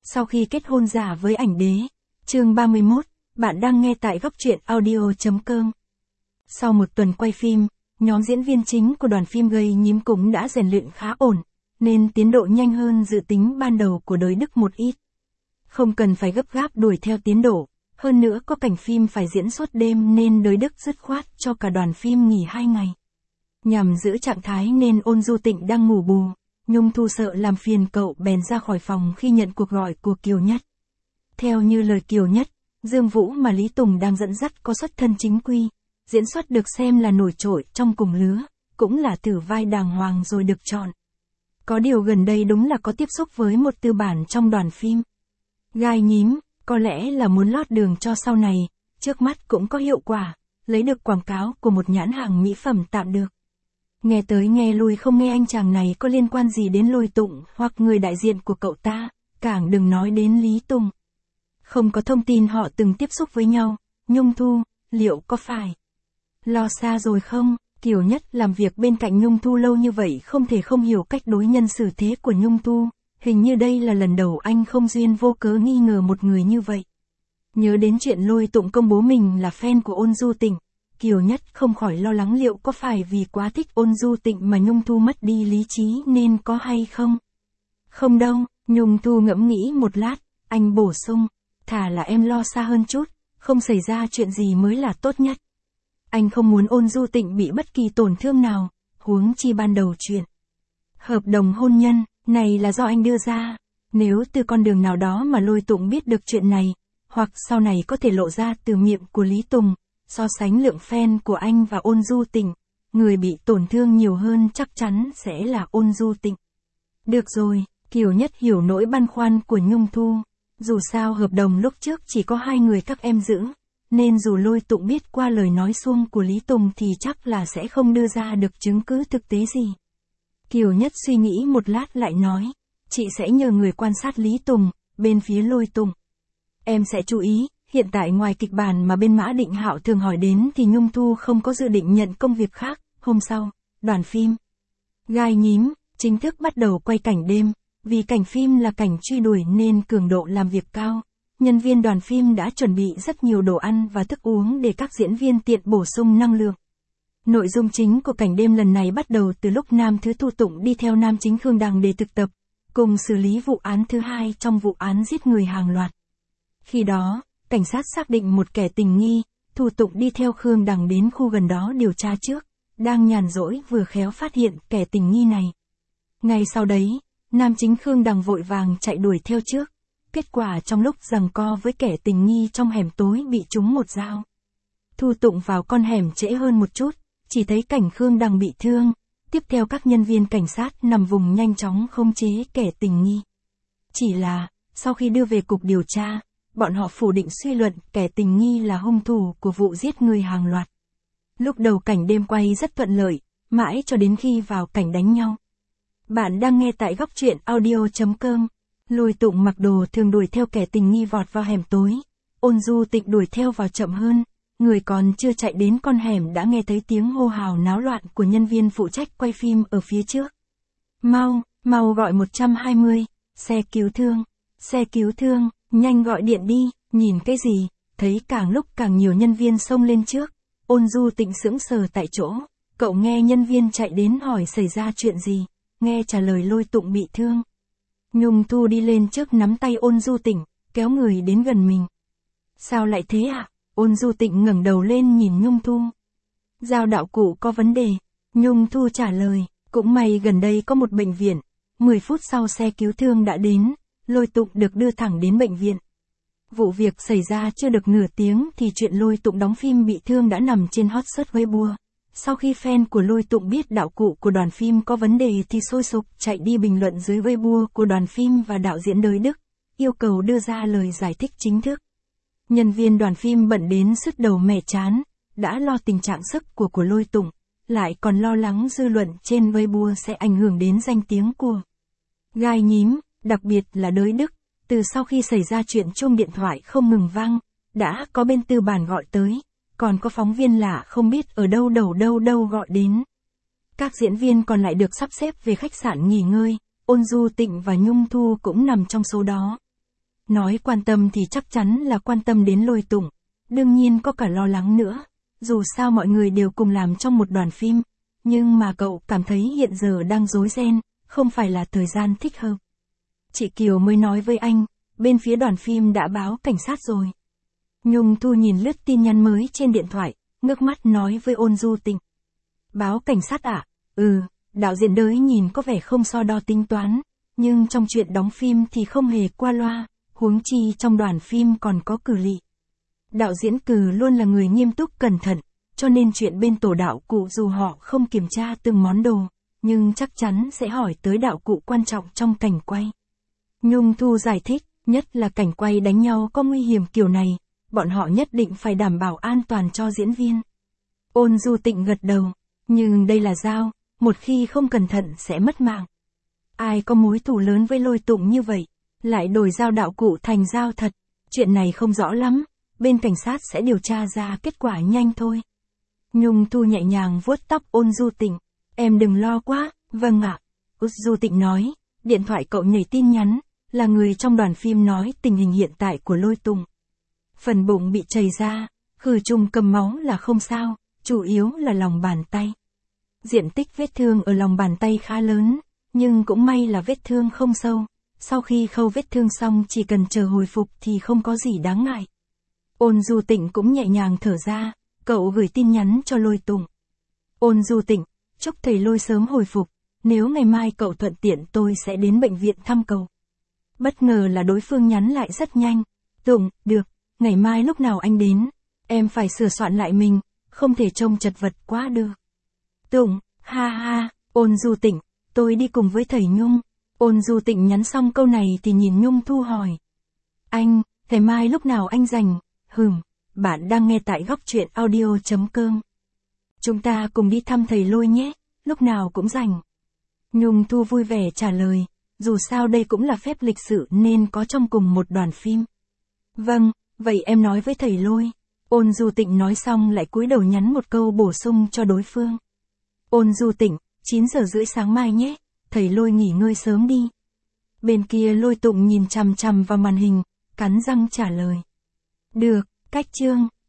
Sau khi kết hôn giả với ảnh đế. Chương 31, bạn đang nghe tại góc truyện audio.com. Sau một tuần quay phim, nhóm diễn viên chính của đoàn phim Gây Nhím cũng đã rèn luyện khá ổn, nên tiến độ nhanh hơn dự tính ban đầu của Đới Đức một ít. Không cần phải gấp gáp đuổi theo tiến độ, hơn nữa có cảnh phim phải diễn suốt đêm nên Đới Đức dứt khoát cho cả đoàn phim nghỉ 2 ngày. Nhằm giữ trạng thái nên Ôn Du Tịnh đang ngủ bù, Nhung Thu sợ làm phiền cậu bèn ra khỏi phòng khi nhận cuộc gọi của Kiều Nhất. Theo như lời Kiều Nhất, Dương Vũ mà Lý Tùng đang dẫn dắt có xuất thân chính quy, diễn xuất được xem là nổi trội trong cùng lứa, cũng là thử vai đàng hoàng rồi được chọn. Có điều gần đây đúng là có tiếp xúc với một tư bản trong đoàn phim. Gai Nhím, có lẽ là muốn lót đường cho sau này, trước mắt cũng có hiệu quả, lấy được quảng cáo của một nhãn hàng mỹ phẩm tạm được. Nghe tới nghe lui không nghe anh chàng này có liên quan gì đến Lôi Tụng hoặc người đại diện của cậu ta, càng đừng nói đến Lý Tùng. Không có thông tin họ từng tiếp xúc với nhau, Nhung Thu, liệu có phải lo xa rồi không? Kiều Nhất làm việc bên cạnh Nhung Thu lâu như vậy không thể không hiểu cách đối nhân xử thế của Nhung Thu, hình như đây là lần đầu anh không duyên vô cớ nghi ngờ một người như vậy. Nhớ đến chuyện Lôi Tụng công bố mình là fan của Ôn Du Tịnh, Kiều Nhất không khỏi lo lắng liệu có phải vì quá thích Ôn Du Tịnh mà Nhung Thu mất đi lý trí nên có hay không? Không đâu, Nhung Thu ngẫm nghĩ một lát, anh bổ sung, thà là em lo xa hơn chút, không xảy ra chuyện gì mới là tốt nhất. Anh không muốn Ôn Du Tịnh bị bất kỳ tổn thương nào, huống chi ban đầu chuyện hợp đồng hôn nhân này là do anh đưa ra, nếu từ con đường nào đó mà Lôi Tụng biết được chuyện này, hoặc sau này có thể lộ ra từ miệng của Lý Tùng, so sánh lượng fan của anh và Ôn Du Tịnh, người bị tổn thương nhiều hơn chắc chắn sẽ là Ôn Du Tịnh. Được rồi, Kiều Nhất hiểu nỗi băn khoăn của Nhung Thu, dù sao hợp đồng lúc trước chỉ có 2 người các em giữ, nên dù Lôi Tụng biết qua lời nói suông của Lý Tùng thì chắc là sẽ không đưa ra được chứng cứ thực tế gì. Kiều Nhất suy nghĩ một lát lại nói, chị sẽ nhờ người quan sát Lý Tùng, bên phía Lôi Tụng. Em sẽ chú ý, hiện tại ngoài kịch bản mà bên Mã Định Hạo thường hỏi đến thì Nhung Thu không có dự định nhận công việc khác. Hôm sau, đoàn phim Gai Nhím chính thức bắt đầu quay cảnh đêm, vì cảnh phim là cảnh truy đuổi nên cường độ làm việc cao. Nhân viên đoàn phim đã chuẩn bị rất nhiều đồ ăn và thức uống để các diễn viên tiện bổ sung năng lượng. Nội dung chính của cảnh đêm lần này bắt đầu từ lúc nam thứ Thu Tụng đi theo nam chính Khương Đằng để thực tập, cùng xử lý vụ án thứ 2 trong vụ án giết người hàng loạt. Khi đó, cảnh sát xác định một kẻ tình nghi, Thu Tụng đi theo Khương Đằng đến khu gần đó điều tra trước, đang nhàn rỗi vừa khéo phát hiện kẻ tình nghi này. Ngay sau đấy, nam chính Khương Đằng vội vàng chạy đuổi theo trước, kết quả trong lúc giằng co với kẻ tình nghi trong hẻm tối bị trúng một dao. Thu Tụng vào con hẻm trễ hơn một chút, chỉ thấy cảnh Khương Đằng bị thương, tiếp theo các nhân viên cảnh sát nằm vùng nhanh chóng khống chế kẻ tình nghi. Chỉ là, sau khi đưa về cục điều tra, bọn họ phủ định suy luận kẻ tình nghi là hung thủ của vụ giết người hàng loạt. Lúc đầu cảnh đêm quay rất thuận lợi, mãi cho đến khi vào cảnh đánh nhau. Bạn đang nghe tại góc truyện audio.com. Lôi Tụng mặc đồ thường đuổi theo kẻ tình nghi vọt vào hẻm tối. Ôn Du Tịnh đuổi theo vào chậm hơn, người còn chưa chạy đến con hẻm đã nghe thấy tiếng hô hào náo loạn của nhân viên phụ trách quay phim ở phía trước. Mau gọi 120, xe cứu thương, nhanh gọi điện đi, nhìn cái gì, thấy càng lúc càng nhiều nhân viên xông lên trước. Ôn Du Tịnh sững sờ tại chỗ, cậu nghe nhân viên chạy đến hỏi xảy ra chuyện gì, nghe trả lời Lôi Tụng bị thương. Nhung Thu đi lên trước nắm tay Ôn Du Tịnh, kéo người đến gần mình. Sao lại thế ạ? Ôn Du Tịnh ngẩng đầu lên nhìn Nhung Thu. Dao đạo cụ có vấn đề. Nhung Thu trả lời, cũng may gần đây có một bệnh viện. 10 phút sau xe cứu thương đã đến, Lôi Tụng được đưa thẳng đến bệnh viện. Vụ việc xảy ra chưa được nửa tiếng thì chuyện Lôi Tụng đóng phim bị thương đã nằm trên hot search Weibo. Sau khi fan của Lôi Tụng biết đạo cụ của đoàn phim có vấn đề thì sôi sục chạy đi bình luận dưới Weibo của đoàn phim và đạo diễn Đới Đức, yêu cầu đưa ra lời giải thích chính thức. Nhân viên đoàn phim bận đến sứt đầu mẻ trán, đã lo tình trạng sức của Lôi Tụng, lại còn lo lắng dư luận trên Weibo sẽ ảnh hưởng đến danh tiếng của Gai Nhím, đặc biệt là Đới Đức. Từ sau khi xảy ra chuyện chuông điện thoại không ngừng vang, đã có bên tư bản gọi tới, còn có phóng viên lạ không biết ở đâu gọi đến. Các diễn viên còn lại được sắp xếp về khách sạn nghỉ ngơi, Ôn Du Tịnh và Nhung Thu cũng nằm trong số đó. Nói quan tâm thì chắc chắn là quan tâm đến Lôi Tụng. Đương nhiên có cả lo lắng nữa. Dù sao mọi người đều cùng làm trong một đoàn phim. Nhưng mà cậu cảm thấy hiện giờ đang rối ren, không phải là thời gian thích hợp. Chị Kiều mới nói với anh, bên phía đoàn phim đã báo cảnh sát rồi. Nhung Thu nhìn lướt tin nhắn mới trên điện thoại, ngước mắt nói với Ôn Du Tịnh. Báo cảnh sát à? Ừ, đạo diễn đới nhìn có vẻ không so đo tính toán, nhưng trong chuyện đóng phim thì không hề qua loa, huống chi trong đoàn phim còn có Cử Lị. Đạo diễn Cử luôn là người nghiêm túc cẩn thận, cho nên chuyện bên tổ đạo cụ dù họ không kiểm tra từng món đồ, nhưng chắc chắn sẽ hỏi tới đạo cụ quan trọng trong cảnh quay. Nhung Thu giải thích, nhất là cảnh quay đánh nhau có nguy hiểm kiểu này, bọn họ nhất định phải đảm bảo an toàn cho diễn viên. Ôn Du Tịnh gật đầu, nhưng đây là dao, một khi không cẩn thận sẽ mất mạng. Ai có mối thù lớn với Lôi Tụng như vậy, lại đổi dao đạo cụ thành dao thật, chuyện này không rõ lắm, bên cảnh sát sẽ điều tra ra kết quả nhanh thôi. Nhung Thu nhẹ nhàng vuốt tóc Ôn Du Tịnh, em đừng lo quá, vâng ạ. Út Du Tịnh nói, điện thoại cậu nhảy tin nhắn, là người trong đoàn phim nói tình hình hiện tại của Lôi Tụng. Phần bụng bị chảy ra, khử trùng cầm máu là không sao, chủ yếu là lòng bàn tay. Diện tích vết thương ở lòng bàn tay khá lớn, nhưng cũng may là vết thương không sâu. Sau khi khâu vết thương xong chỉ cần chờ hồi phục thì không có gì đáng ngại. Ôn Du Tịnh cũng nhẹ nhàng thở ra, cậu gửi tin nhắn cho Lôi Tụng. Ôn Du Tịnh, chúc thầy Lôi sớm hồi phục, nếu ngày mai cậu thuận tiện tôi sẽ đến bệnh viện thăm cậu. Bất ngờ là đối phương nhắn lại rất nhanh. Tụng, được, ngày mai lúc nào anh đến, em phải sửa soạn lại mình, không thể trông chật vật quá được. Tụng, ha ha, Ôn Du Tịnh, tôi đi cùng với thầy Nhung. Ôn Du Tịnh nhắn xong câu này thì nhìn Nhung Thu hỏi. Anh, ngày mai lúc nào anh rảnh? Bạn đang nghe tại Góc Truyện Audio.com. Chúng ta cùng đi thăm thầy Lôi nhé, lúc nào cũng rảnh. Nhung Thu vui vẻ trả lời, dù sao đây cũng là phép lịch sự nên có trong cùng một đoàn phim. Vâng, vậy em nói với thầy Lôi. Ôn Du Tịnh nói xong lại cúi đầu nhắn một câu bổ sung cho đối phương. Ôn Du Tịnh, 9 giờ rưỡi sáng mai nhé, thầy Lôi nghỉ ngơi sớm đi. Bên kia Lôi Tụng nhìn chằm chằm vào màn hình, cắn răng trả lời. Được, cách chương.